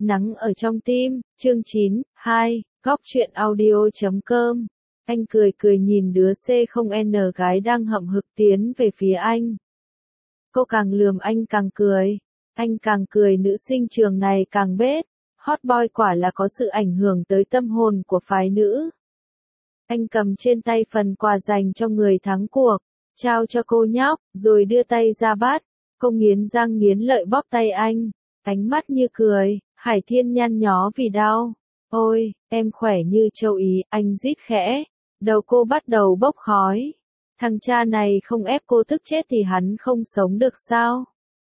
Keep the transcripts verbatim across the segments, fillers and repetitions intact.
Nắng ở trong tim, chương chín, hai, góc truyện audio chấm com. Anh cười cười nhìn đứa C không N gái đang hậm hực tiến về phía anh. Cô càng lườm anh càng cười. Anh càng cười, nữ sinh trường này càng bết. Hot boy quả là có sự ảnh hưởng tới tâm hồn của phái nữ. Anh cầm trên tay phần quà dành cho người thắng cuộc, trao cho cô nhóc, rồi đưa tay ra bắt. Cô nghiến răng nghiến lợi bóp tay anh, ánh mắt như cười. Hải Thiên nhăn nhó vì đau. Ôi, em khỏe như châu Ý, anh rít khẽ. Đầu cô bắt đầu bốc khói. Thằng cha này không ép cô tức chết thì hắn không sống được sao?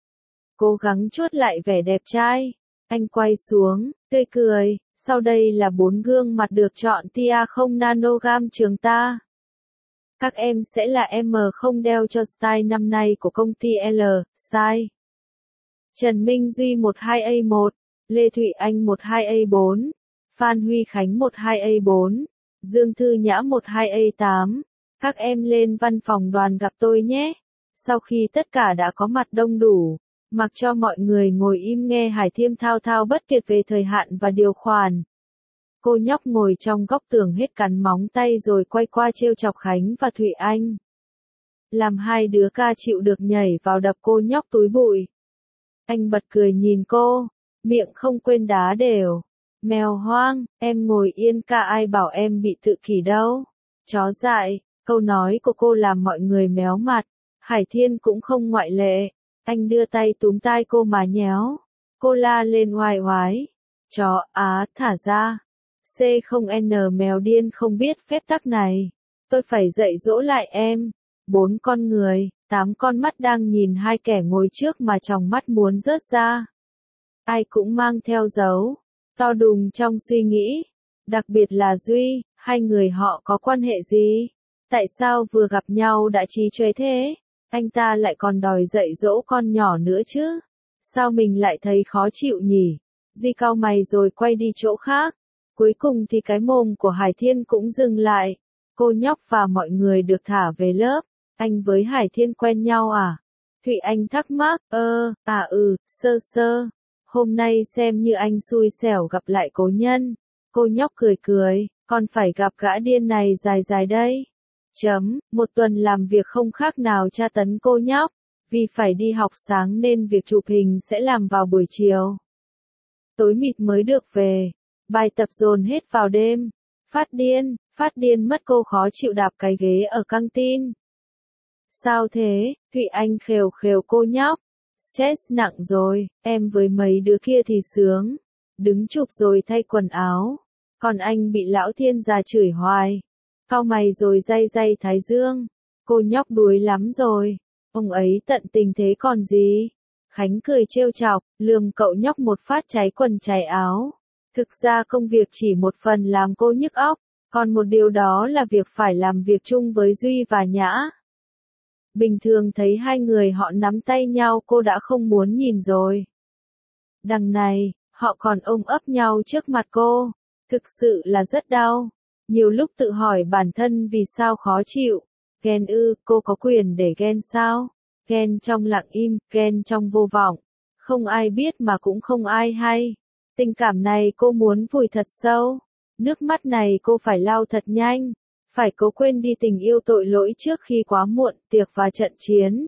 Cố gắng chuốt lại vẻ đẹp trai. Anh quay xuống, tươi cười. Sau đây là bốn gương mặt được chọn tia không nanogram trường ta. Các em sẽ là M không đeo cho style năm nay của công ty L, Style. Trần Minh Duy một hai A một, Lê Thụy Anh một hai A bốn, Phan Huy Khánh một hai A bốn, Dương Thư Nhã một hai A tám. Các em lên văn phòng đoàn gặp tôi nhé. Sau khi tất cả đã có mặt đông đủ, mặc cho mọi người ngồi im nghe Hải Thiêm thao thao bất tuyệt về thời hạn và điều khoản. Cô nhóc ngồi trong góc tường hết cắn móng tay rồi quay qua trêu chọc Khánh và Thụy Anh. Làm hai đứa ca chịu được nhảy vào đập cô nhóc túi bụi. Anh bật cười nhìn cô, miệng không quên đá đều. Mèo hoang, em ngồi yên ca, ai bảo em bị tự kỷ đâu. Chó dại, câu nói của cô làm mọi người méo mặt. Hải Thiên cũng không ngoại lệ. Anh đưa tay túm tai cô mà nhéo. Cô la lên oai oái. Chó á, thả ra. C không N mèo điên không biết phép tắc này. Tôi phải dạy dỗ lại em. Bốn con người, tám con mắt đang nhìn hai kẻ ngồi trước mà tròng mắt muốn rớt ra. Ai cũng mang theo dấu to đùng trong suy nghĩ. Đặc biệt là Duy, hai người họ có quan hệ gì? Tại sao vừa gặp nhau đã chí chóe thế? Anh ta lại còn đòi dạy dỗ con nhỏ nữa chứ? Sao mình lại thấy khó chịu nhỉ? Duy cau mày rồi quay đi chỗ khác. Cuối cùng thì cái mồm của Hải Thiên cũng dừng lại. Cô nhóc và mọi người được thả về lớp. Anh với Hải Thiên quen nhau à? Thụy Anh thắc mắc, ơ, à ừ, sơ sơ. Hôm nay xem như anh xui xẻo gặp lại cố nhân. Cô nhóc cười cười, còn phải gặp gã điên này dài dài đây. Chấm, một tuần làm việc không khác nào tra tấn cô nhóc. Vì phải đi học sáng nên việc chụp hình sẽ làm vào buổi chiều. Tối mịt mới được về. Bài tập dồn hết vào đêm. Phát điên, phát điên mất, cô khó chịu đạp cái ghế ở căng tin. Sao thế? Thụy Anh khều khều cô nhóc. Stress nặng rồi, em với mấy đứa kia thì sướng. Đứng chụp rồi thay quần áo. Còn anh bị lão Thiên già chửi hoài. Cau mày rồi day day thái dương. Cô nhóc đuối lắm rồi. Ông ấy tận tình thế còn gì? Khánh cười trêu chọc, lườm cậu nhóc một phát cháy quần cháy áo. Thực ra công việc chỉ một phần làm cô nhức óc, còn một điều đó là việc phải làm việc chung với Duy và Nhã. Bình thường thấy hai người họ nắm tay nhau cô đã không muốn nhìn rồi. Đằng này, họ còn ôm ấp nhau trước mặt cô. Thực sự là rất đau. Nhiều lúc tự hỏi bản thân vì sao khó chịu. Ghen ư, cô có quyền để ghen sao? Ghen trong lặng im, ghen trong vô vọng. Không ai biết mà cũng không ai hay. Tình cảm này cô muốn vùi thật sâu. Nước mắt này cô phải lau thật nhanh. Phải cố quên đi tình yêu tội lỗi trước khi quá muộn, tiệc và trận chiến.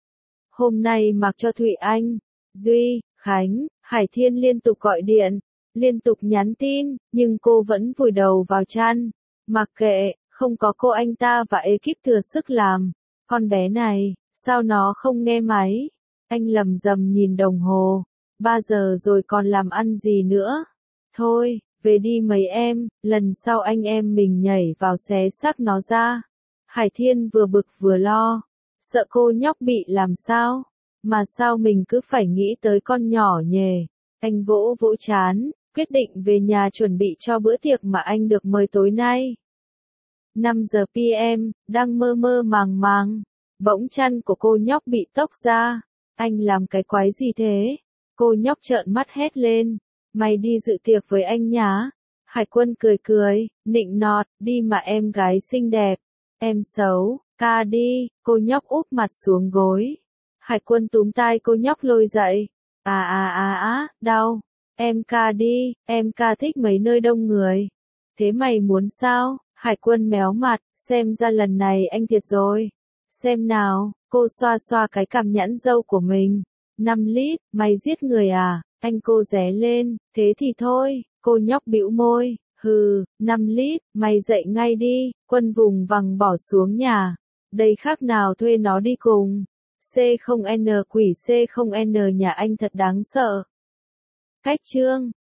Hôm nay mặc cho Thụy Anh, Duy, Khánh, Hải Thiên liên tục gọi điện, liên tục nhắn tin, nhưng cô vẫn vùi đầu vào chăn. Mặc kệ, không có cô anh ta và ekip thừa sức làm. Con bé này, sao nó không nghe máy? Anh lầm rầm nhìn đồng hồ. Ba giờ rồi còn làm ăn gì nữa? Thôi, về đi mấy em, lần sau anh em mình nhảy vào xé xác nó ra. Hải Thiên vừa bực vừa lo. Sợ cô nhóc bị làm sao? Mà sao mình cứ phải nghĩ tới con nhỏ nhề? Anh vỗ vỗ chán, quyết định về nhà chuẩn bị cho bữa tiệc mà anh được mời tối nay. năm giờ pê em, đang mơ mơ màng màng. Bỗng chăn của cô nhóc bị tốc ra. Anh làm cái quái gì thế? Cô nhóc trợn mắt hét lên. Mày đi dự tiệc với anh nhá. Hải Quân cười cười, nịnh nọt, đi mà em gái xinh đẹp. Em xấu, ca đi, cô nhóc úp mặt xuống gối. Hải Quân túm tai cô nhóc lôi dậy. À à à á, đau. Em ca đi, em ca thích mấy nơi đông người. Thế mày muốn sao? Hải Quân méo mặt, xem ra lần này anh thiệt rồi. Xem nào, cô xoa xoa cái cằm nhẵn râu của mình. năm lít, mày giết người à? Anh cô ré lên, thế thì thôi, cô nhóc bĩu môi. Hừ, năm lít, mày dậy ngay đi, Quân vùng vằng bỏ xuống nhà. Đây khác nào thuê nó đi cùng. C không N quỷ C không N nhà anh thật đáng sợ. Cách chương